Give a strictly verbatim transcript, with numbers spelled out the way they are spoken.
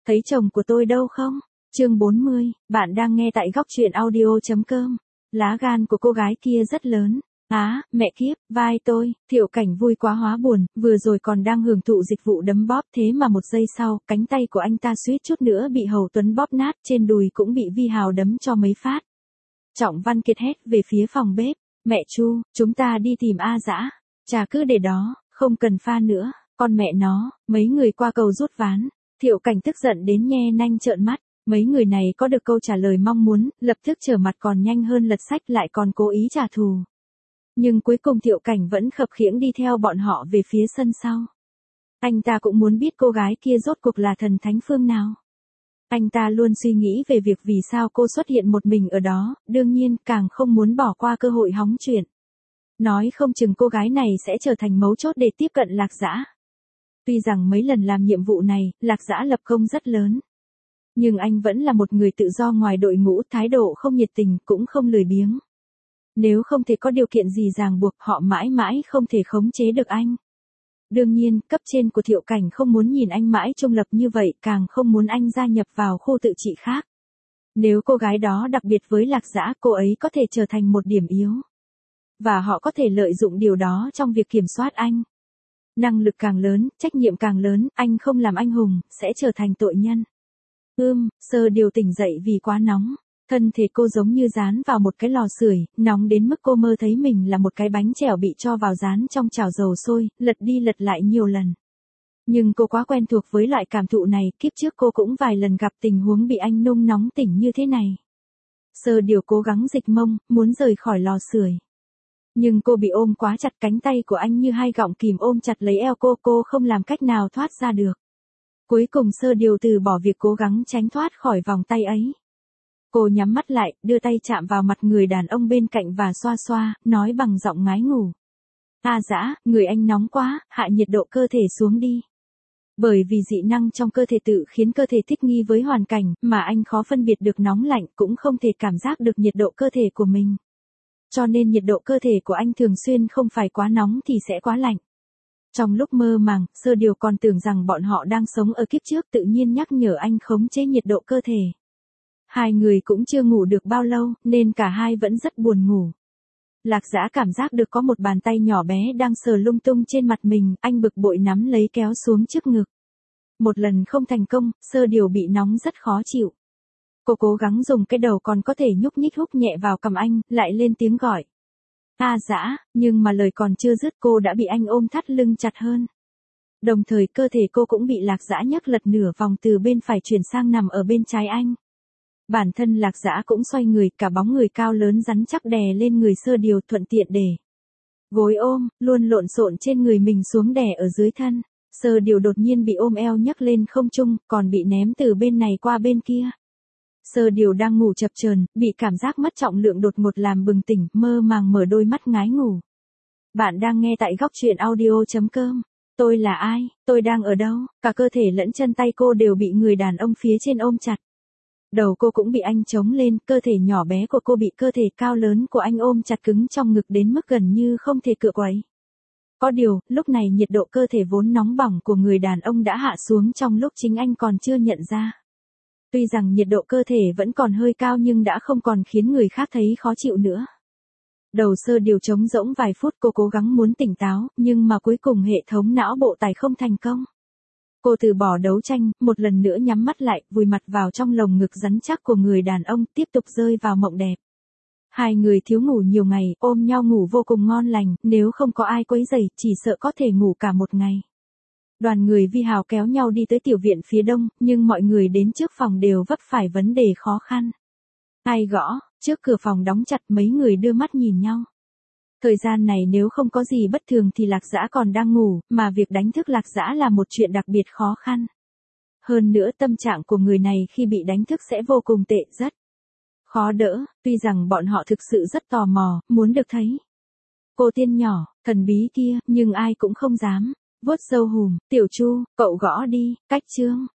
Thấy chồng của tôi đâu không? Chương bốn mươi, bạn đang nghe tại góc truyện audio.com. Lá gan của cô gái kia rất lớn. Á, mẹ kiếp, vai tôi, Thiệu Cảnh vui quá hóa buồn, vừa rồi còn đang hưởng thụ dịch vụ đấm bóp, thế mà một giây sau, cánh tay của anh ta suýt chút nữa bị Hầu Tuấn bóp nát, trên đùi cũng bị Vi Hào đấm cho mấy phát. Trọng Văn Kiệt hét về phía phòng bếp, mẹ Chu, chúng ta đi tìm A Dã, trà cứ để đó, không cần pha nữa, con mẹ nó, mấy người qua cầu rút ván. Thiệu Cảnh tức giận đến nhe nanh trợn mắt. Mấy người này có được câu trả lời mong muốn, lập tức trở mặt còn nhanh hơn lật sách lại còn cố ý trả thù. Nhưng cuối cùng Thiệu Cảnh vẫn khập khiễng đi theo bọn họ về phía sân sau. Anh ta cũng muốn biết cô gái kia rốt cuộc là thần thánh phương nào. Anh ta luôn suy nghĩ về việc vì sao cô xuất hiện một mình ở đó, đương nhiên càng không muốn bỏ qua cơ hội hóng chuyện. Nói không chừng cô gái này sẽ trở thành mấu chốt để tiếp cận Lạc Dã. Tuy rằng mấy lần làm nhiệm vụ này, Lạc Dã lập công rất lớn. Nhưng anh vẫn là một người tự do ngoài đội ngũ, thái độ không nhiệt tình, cũng không lười biếng. Nếu không thể có điều kiện gì ràng buộc, họ mãi mãi không thể khống chế được anh. Đương nhiên, cấp trên của Thiệu Cảnh không muốn nhìn anh mãi trung lập như vậy, càng không muốn anh gia nhập vào khu tự trị khác. Nếu cô gái đó đặc biệt với Lạc Dã, cô ấy có thể trở thành một điểm yếu. Và họ có thể lợi dụng điều đó trong việc kiểm soát anh. Năng lực càng lớn, trách nhiệm càng lớn, anh không làm anh hùng, sẽ trở thành tội nhân. Ưm, Sơ Điều tỉnh dậy vì quá nóng. Thân thể cô giống như dán vào một cái lò sưởi, nóng đến mức cô mơ thấy mình là một cái bánh chèo bị cho vào rán trong chảo dầu sôi, lật đi lật lại nhiều lần. Nhưng cô quá quen thuộc với loại cảm thụ này, kiếp trước cô cũng vài lần gặp tình huống bị anh nung nóng tỉnh như thế này. Sơ Điều cố gắng dịch mông, muốn rời khỏi lò sưởi. Nhưng cô bị ôm quá chặt, cánh tay của anh như hai gọng kìm ôm chặt lấy eo cô, cô không làm cách nào thoát ra được. Cuối cùng Sơ Điều từ bỏ việc cố gắng tránh thoát khỏi vòng tay ấy. Cô nhắm mắt lại, đưa tay chạm vào mặt người đàn ông bên cạnh và xoa xoa, nói bằng giọng ngái ngủ. A Dã, người anh nóng quá, hạ nhiệt độ cơ thể xuống đi. Bởi vì dị năng trong cơ thể tự khiến cơ thể thích nghi với hoàn cảnh, mà anh khó phân biệt được nóng lạnh, cũng không thể cảm giác được nhiệt độ cơ thể của mình. Cho nên nhiệt độ cơ thể của anh thường xuyên không phải quá nóng thì sẽ quá lạnh. Trong lúc mơ màng, Sơ Điều còn tưởng rằng bọn họ đang sống ở kiếp trước, tự nhiên nhắc nhở anh khống chế nhiệt độ cơ thể. Hai người cũng chưa ngủ được bao lâu, nên cả hai vẫn rất buồn ngủ. Lạc Dã cảm giác được có một bàn tay nhỏ bé đang sờ lung tung trên mặt mình, anh bực bội nắm lấy kéo xuống trước ngực. Một lần không thành công, Sơ Điều bị nóng rất khó chịu. Cô cố gắng dùng cái đầu còn có thể nhúc nhích húc nhẹ vào cằm anh, lại lên tiếng gọi. A Dã, nhưng mà lời còn chưa dứt cô đã bị anh ôm thắt lưng chặt hơn. Đồng thời cơ thể cô cũng bị Lạc Dã nhấc lật nửa vòng từ bên phải chuyển sang nằm ở bên trái anh. Bản thân Lạc Dã cũng xoay người, cả bóng người cao lớn rắn chắc đè lên người Sơ Điều, thuận tiện để gối ôm, luôn lộn xộn trên người mình xuống đè ở dưới thân. Sơ Điều đột nhiên bị ôm eo nhấc lên không trung, còn bị ném từ bên này qua bên kia. Sơ Điều đang ngủ chập chờn, bị cảm giác mất trọng lượng đột ngột làm bừng tỉnh, mơ màng mở đôi mắt ngái ngủ. Bạn đang nghe tại góc truyện audio.com. Tôi là ai, tôi đang ở đâu? Cả cơ thể lẫn chân tay cô đều bị người đàn ông phía trên ôm chặt. Đầu cô cũng bị anh chống lên, cơ thể nhỏ bé của cô bị cơ thể cao lớn của anh ôm chặt cứng trong ngực đến mức gần như không thể cựa quậy. Có điều, lúc này nhiệt độ cơ thể vốn nóng bỏng của người đàn ông đã hạ xuống trong lúc chính anh còn chưa nhận ra. Tuy rằng nhiệt độ cơ thể vẫn còn hơi cao nhưng đã không còn khiến người khác thấy khó chịu nữa. Đầu Sơ Điều trống rỗng vài phút, cô cố gắng muốn tỉnh táo, nhưng mà cuối cùng hệ thống não bộ tải không thành công. Cô từ bỏ đấu tranh, một lần nữa nhắm mắt lại, vùi mặt vào trong lồng ngực rắn chắc của người đàn ông, tiếp tục rơi vào mộng đẹp. Hai người thiếu ngủ nhiều ngày, ôm nhau ngủ vô cùng ngon lành, nếu không có ai quấy rầy, chỉ sợ có thể ngủ cả một ngày. Đoàn người Vi Hào kéo nhau đi tới tiểu viện phía đông, nhưng mọi người đến trước phòng đều vấp phải vấn đề khó khăn. Ai gõ, trước cửa phòng đóng chặt, mấy người đưa mắt nhìn nhau. Thời gian này nếu không có gì bất thường thì Lạc Dã còn đang ngủ, mà việc đánh thức Lạc Dã là một chuyện đặc biệt khó khăn. Hơn nữa tâm trạng của người này khi bị đánh thức sẽ vô cùng tệ, rất khó đỡ, tuy rằng bọn họ thực sự rất tò mò, muốn được thấy cô tiên nhỏ, thần bí kia, nhưng ai cũng không dám. Vuốt sâu hùm, Tiểu Chu, cậu gõ đi, cách chương.